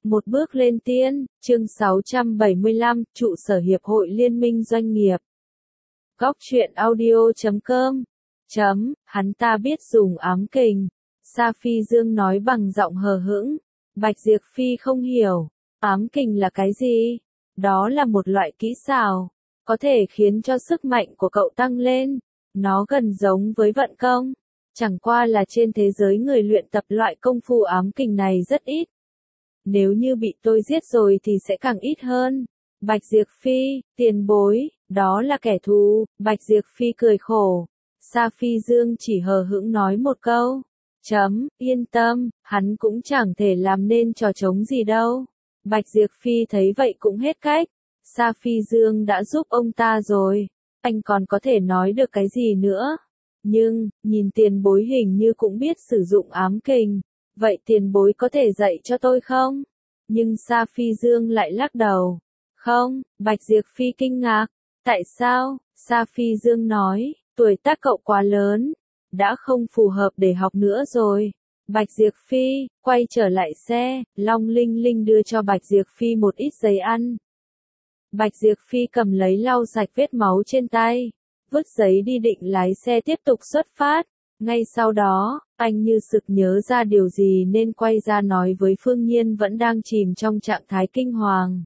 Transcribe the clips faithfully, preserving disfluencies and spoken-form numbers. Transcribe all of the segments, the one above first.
Một bước lên tiên, chương sáu trăm bảy mươi lăm, trụ sở Hiệp hội Liên minh Doanh nghiệp. Góc truyện audio chấm com. Chấm, hắn ta biết dùng ám kình. Sa Phi Dương nói bằng giọng hờ hững. Bạch Diệp Phi không hiểu. Ám kình là cái gì? Đó là một loại kỹ xảo. Có thể khiến cho sức mạnh của cậu tăng lên. Nó gần giống với vận công. Chẳng qua là trên thế giới người luyện tập loại công phu ám kình này rất ít. Nếu như bị tôi giết rồi thì sẽ càng ít hơn. Bạch Diệp Phi, tiền bối, đó là kẻ thù. Bạch Diệp Phi cười khổ. Sa Phi Dương chỉ hờ hững nói một câu. Chấm, yên tâm, hắn cũng chẳng thể làm nên trò trống gì đâu. Bạch Diệp Phi thấy vậy cũng hết cách. Sa Phi Dương đã giúp ông ta rồi. Anh còn có thể nói được cái gì nữa? Nhưng, nhìn tiền bối hình như cũng biết sử dụng ám kình. Vậy tiền bối có thể dạy cho tôi không? Nhưng Sa Phi Dương lại lắc đầu. Không, Bạch Diệp Phi kinh ngạc. Tại sao? Sa Phi Dương nói, tuổi tác cậu quá lớn. Đã không phù hợp để học nữa rồi. Bạch Diệp Phi, quay trở lại xe, Long Linh Linh đưa cho Bạch Diệp Phi một ít giấy ăn. Bạch Diệp Phi cầm lấy lau sạch vết máu trên tay. Vứt giấy đi định lái xe tiếp tục xuất phát. Ngay sau đó, anh như sực nhớ ra điều gì nên quay ra nói với Phương Nhiên vẫn đang chìm trong trạng thái kinh hoàng.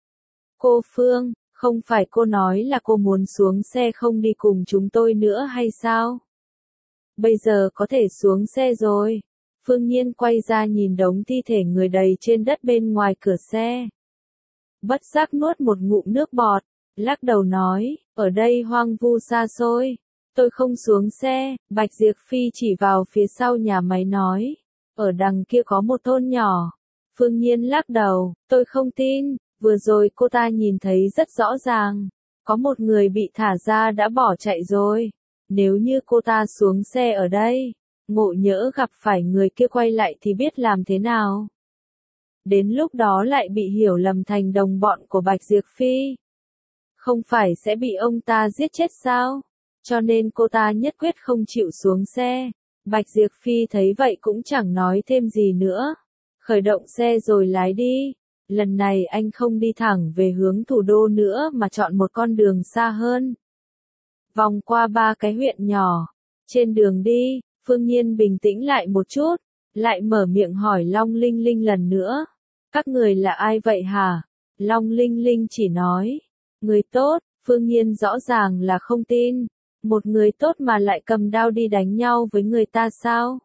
Cô Phương, không phải cô nói là cô muốn xuống xe không đi cùng chúng tôi nữa hay sao? Bây giờ có thể xuống xe rồi. Phương Nhiên quay ra nhìn đống thi thể người đầy trên đất bên ngoài cửa xe. Bất giác nuốt một ngụm nước bọt, lắc đầu nói, ở đây hoang vu xa xôi. Tôi không xuống xe. Bạch Diệp Phi chỉ vào phía sau nhà máy nói. Ở đằng kia có một thôn nhỏ. Phương Nhiên lắc đầu, tôi không tin. Vừa rồi cô ta nhìn thấy rất rõ ràng. Có một người bị thả ra đã bỏ chạy rồi. Nếu như cô ta xuống xe ở đây, ngộ nhỡ gặp phải người kia quay lại thì biết làm thế nào. Đến lúc đó lại bị hiểu lầm thành đồng bọn của Bạch Diệp Phi. Không phải sẽ bị ông ta giết chết sao? Cho nên cô ta nhất quyết không chịu xuống xe. Bạch Diệp Phi thấy vậy cũng chẳng nói thêm gì nữa. Khởi động xe rồi lái đi. Lần này anh không đi thẳng về hướng thủ đô nữa mà chọn một con đường xa hơn. Vòng qua ba cái huyện nhỏ. Trên đường đi, Phương Nhiên bình tĩnh lại một chút. Lại mở miệng hỏi Long Linh Linh lần nữa. Các người là ai vậy hả? Long Linh Linh chỉ nói. Người tốt. Phương Nhiên rõ ràng là không tin. Một người tốt mà lại cầm đao đi đánh nhau với người ta sao?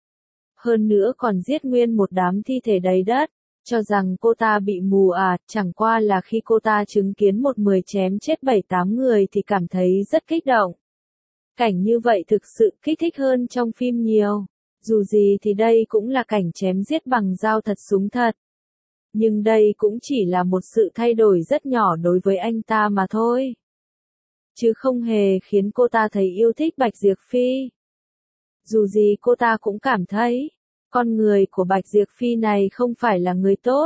Hơn nữa còn giết nguyên một đám thi thể đầy đất. Cho rằng cô ta bị mù à, chẳng qua là khi cô ta chứng kiến một mười chém chết bảy tám người thì cảm thấy rất kích động. Cảnh như vậy thực sự kích thích hơn trong phim nhiều. Dù gì thì đây cũng là cảnh chém giết bằng dao thật súng thật. Nhưng đây cũng chỉ là một sự thay đổi rất nhỏ đối với anh ta mà thôi. Chứ không hề khiến cô ta thấy yêu thích Bạch Diệp Phi. Dù gì cô ta cũng cảm thấy, con người của Bạch Diệp Phi này không phải là người tốt.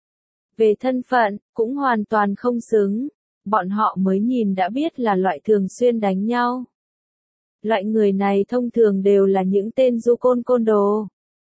Về thân phận, cũng hoàn toàn không xứng. Bọn họ mới nhìn đã biết là loại thường xuyên đánh nhau. Loại người này thông thường đều là những tên du côn côn đồ.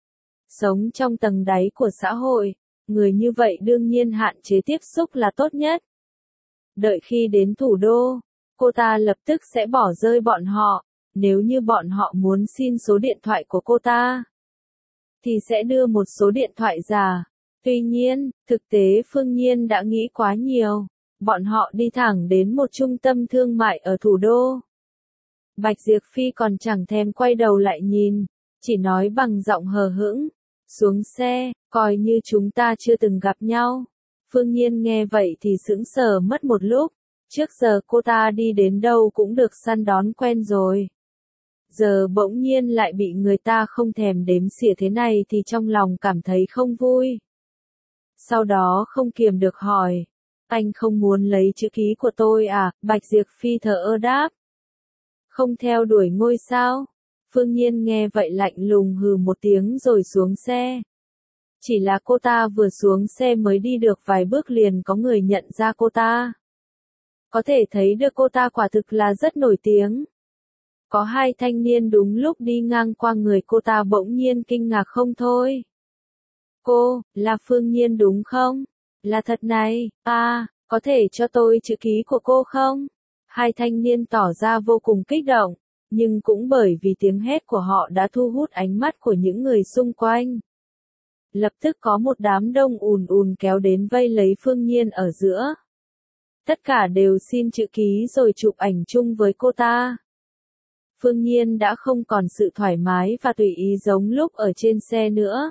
Sống trong tầng đáy của xã hội, người như vậy đương nhiên hạn chế tiếp xúc là tốt nhất. Đợi khi đến thủ đô, cô ta lập tức sẽ bỏ rơi bọn họ. Nếu như bọn họ muốn xin số điện thoại của cô ta, thì sẽ đưa một số điện thoại giả. Tuy nhiên, thực tế Phương Nhiên đã nghĩ quá nhiều. Bọn họ đi thẳng đến một trung tâm thương mại ở thủ đô. Bạch Diệp Phi còn chẳng thèm quay đầu lại nhìn, chỉ nói bằng giọng hờ hững. Xuống xe, coi như chúng ta chưa từng gặp nhau. Phương Nhiên nghe vậy thì sững sờ mất một lúc. Trước giờ cô ta đi đến đâu cũng được săn đón quen rồi. Giờ bỗng nhiên lại bị người ta không thèm đếm xỉa thế này thì trong lòng cảm thấy không vui. Sau đó không kiềm được hỏi. Anh không muốn lấy chữ ký của tôi à? Bạch Diệp Phi thờ ơ đáp. Không theo đuổi ngôi sao? Phương Nhiên nghe vậy lạnh lùng hừ một tiếng rồi xuống xe. Chỉ là cô ta vừa xuống xe mới đi được vài bước liền có người nhận ra cô ta. Có thể thấy được cô ta quả thực là rất nổi tiếng. Có hai thanh niên đúng lúc đi ngang qua người cô ta bỗng nhiên kinh ngạc không thôi. Cô, là Phương Nhiên đúng không? Là thật này, à, có thể cho tôi chữ ký của cô không? Hai thanh niên tỏ ra vô cùng kích động, nhưng cũng bởi vì tiếng hét của họ đã thu hút ánh mắt của những người xung quanh. Lập tức có một đám đông ùn ùn kéo đến vây lấy Phương Nhiên ở giữa. Tất cả đều xin chữ ký rồi chụp ảnh chung với cô ta. Phương Nhiên đã không còn sự thoải mái và tùy ý giống lúc ở trên xe nữa,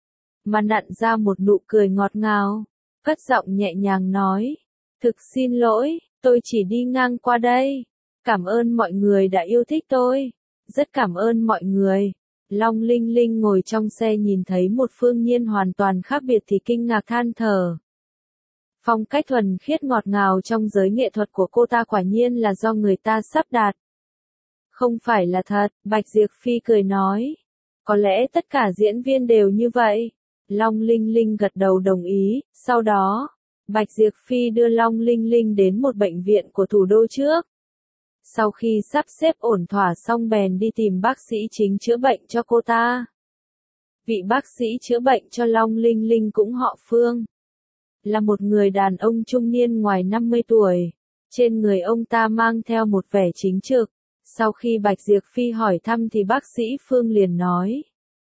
mà nặn ra một nụ cười ngọt ngào, cất giọng nhẹ nhàng nói, thực xin lỗi, tôi chỉ đi ngang qua đây. Cảm ơn mọi người đã yêu thích tôi. Rất cảm ơn mọi người. Long Linh Linh ngồi trong xe nhìn thấy một Phương Nhiên hoàn toàn khác biệt thì kinh ngạc than thở. Phong cách thuần khiết ngọt ngào trong giới nghệ thuật của cô ta quả nhiên là do người ta sắp đặt. Không phải là thật, Bạch Diệp Phi cười nói. Có lẽ tất cả diễn viên đều như vậy. Long Linh Linh gật đầu đồng ý, sau đó, Bạch Diệp Phi đưa Long Linh Linh đến một bệnh viện của thủ đô trước. Sau khi sắp xếp ổn thỏa xong bèn đi tìm bác sĩ chính chữa bệnh cho cô ta. Vị bác sĩ chữa bệnh cho Long Linh Linh cũng họ Phương. Là một người đàn ông trung niên ngoài năm mươi tuổi. Trên người ông ta mang theo một vẻ chính trực. Sau khi Bạch Diệp Phi hỏi thăm thì bác sĩ Phương liền nói.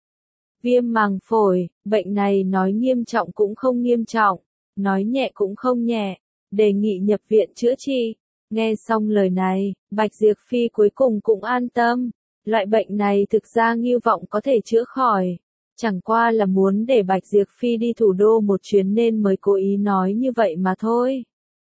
Viêm màng phổi, bệnh này nói nghiêm trọng cũng không nghiêm trọng, nói nhẹ cũng không nhẹ, đề nghị nhập viện chữa trị. Nghe xong lời này, Bạch Diệp Phi cuối cùng cũng an tâm. Loại bệnh này thực ra Ngưu Vọng có thể chữa khỏi. Chẳng qua là muốn để Bạch Diệp Phi đi thủ đô một chuyến nên mới cố ý nói như vậy mà thôi.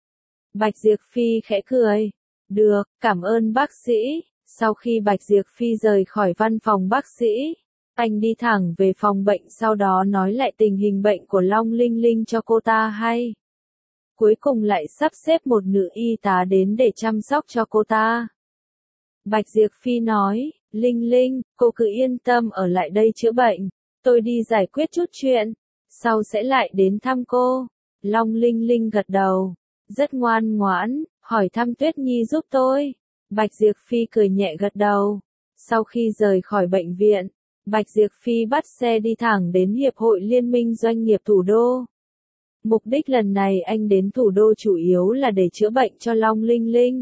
Bạch Diệp Phi khẽ cười. Được, cảm ơn bác sĩ. Sau khi Bạch Diệp Phi rời khỏi văn phòng bác sĩ, anh đi thẳng về phòng bệnh sau đó nói lại tình hình bệnh của Long Linh Linh cho cô ta hay. Cuối cùng lại sắp xếp một nữ y tá đến để chăm sóc cho cô ta. Bạch Diệp Phi nói, Linh Linh, cô cứ yên tâm ở lại đây chữa bệnh, tôi đi giải quyết chút chuyện, sau sẽ lại đến thăm cô. Long Linh Linh gật đầu, rất ngoan ngoãn, hỏi thăm Tuyết Nhi giúp tôi. Bạch Diệp Phi cười nhẹ gật đầu. Sau khi rời khỏi bệnh viện, Bạch Diệp Phi bắt xe đi thẳng đến Hiệp hội Liên minh Doanh nghiệp Thủ đô. Mục đích lần này anh đến thủ đô chủ yếu là để chữa bệnh cho Long Linh Linh.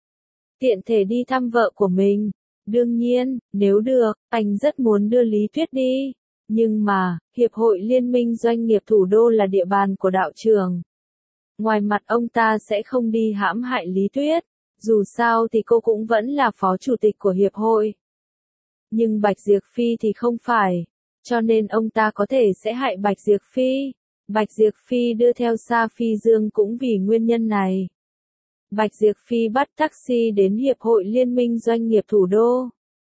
Tiện thể đi thăm vợ của mình. Đương nhiên, nếu được, anh rất muốn đưa Lý Tuyết đi. Nhưng mà, Hiệp hội Liên minh Doanh nghiệp Thủ đô là địa bàn của đạo trưởng. Ngoài mặt ông ta sẽ không đi hãm hại Lý Tuyết. Dù sao thì cô cũng vẫn là phó chủ tịch của Hiệp hội. Nhưng Bạch Diệp Phi thì không phải. Cho nên ông ta có thể sẽ hại Bạch Diệp Phi. Bạch Diệp Phi đưa theo Sa Phi Dương cũng vì nguyên nhân này. Bạch Diệp Phi bắt taxi đến Hiệp hội Liên minh Doanh nghiệp Thủ đô.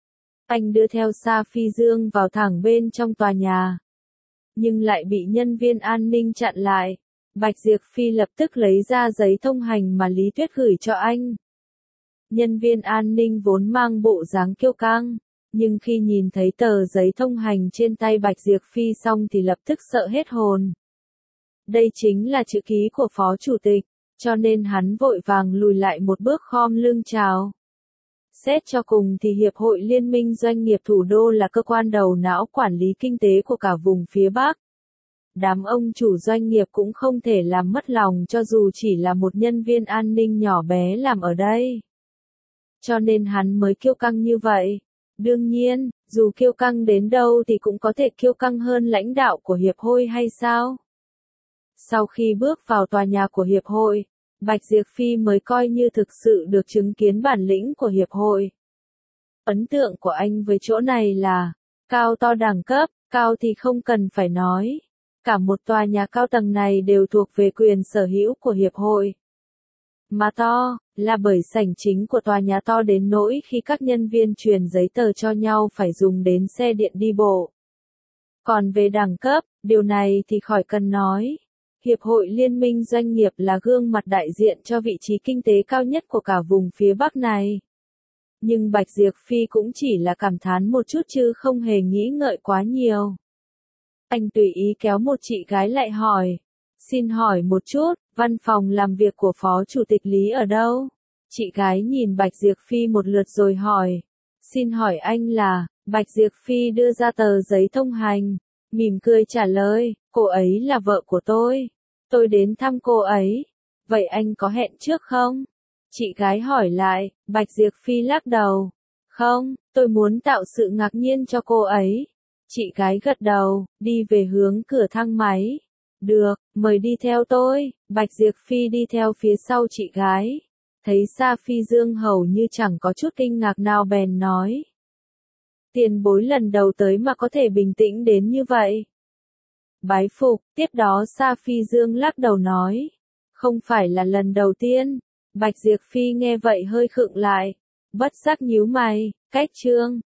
Anh đưa theo Sa Phi Dương vào thẳng bên trong tòa nhà. Nhưng lại bị nhân viên an ninh chặn lại. Bạch Diệp Phi lập tức lấy ra giấy thông hành mà Lý Tuyết gửi cho anh. Nhân viên an ninh vốn mang bộ dáng kiêu căng. Nhưng khi nhìn thấy tờ giấy thông hành trên tay Bạch Diệp Phi xong thì lập tức sợ hết hồn. Đây chính là chữ ký của phó chủ tịch, cho nên hắn vội vàng lùi lại một bước khom lưng chào. Xét cho cùng thì Hiệp hội Liên minh Doanh nghiệp Thủ đô là cơ quan đầu não quản lý kinh tế của cả vùng phía Bắc. Đám ông chủ doanh nghiệp cũng không thể làm mất lòng cho dù chỉ là một nhân viên an ninh nhỏ bé làm ở đây. Cho nên hắn mới kiêu căng như vậy. Đương nhiên, dù kiêu căng đến đâu thì cũng có thể kiêu căng hơn lãnh đạo của Hiệp hội hay sao? Sau khi bước vào tòa nhà của Hiệp hội, Bạch Diệp Phi mới coi như thực sự được chứng kiến bản lĩnh của Hiệp hội. Ấn tượng của anh với chỗ này là, cao to đẳng cấp, cao thì không cần phải nói. Cả một tòa nhà cao tầng này đều thuộc về quyền sở hữu của Hiệp hội. Mà to, là bởi sảnh chính của tòa nhà to đến nỗi khi các nhân viên truyền giấy tờ cho nhau phải dùng đến xe điện đi bộ. Còn về đẳng cấp, điều này thì khỏi cần nói. Hiệp hội Liên minh Doanh nghiệp là gương mặt đại diện cho vị trí kinh tế cao nhất của cả vùng phía Bắc này. Nhưng Bạch Diệp Phi cũng chỉ là cảm thán một chút chứ không hề nghĩ ngợi quá nhiều. Anh tùy ý kéo một chị gái lại hỏi. Xin hỏi một chút, văn phòng làm việc của phó chủ tịch Lý ở đâu? Chị gái nhìn Bạch Diệp Phi một lượt rồi hỏi. Xin hỏi anh là, Bạch Diệp Phi đưa ra tờ giấy thông hành. mỉm cười trả lời, cô ấy là vợ của tôi. Tôi đến thăm cô ấy. Vậy anh có hẹn trước không? Chị gái hỏi lại, Bạch Diệp Phi lắc đầu. Không, tôi muốn tạo sự ngạc nhiên cho cô ấy. Chị gái gật đầu, đi về hướng cửa thang máy. Được, mời đi theo tôi. Bạch Diệp Phi đi theo phía sau chị gái. Thấy Sa Phi Dương hầu như chẳng có chút kinh ngạc nào bèn nói. Tiền bối lần đầu tới mà có thể bình tĩnh đến như vậy. Bái phục, tiếp đó Sa Phi Dương lắc đầu nói. Không phải là lần đầu tiên. Bạch Diệp Phi nghe vậy hơi khựng lại. Bất giác nhíu mày, cách chương.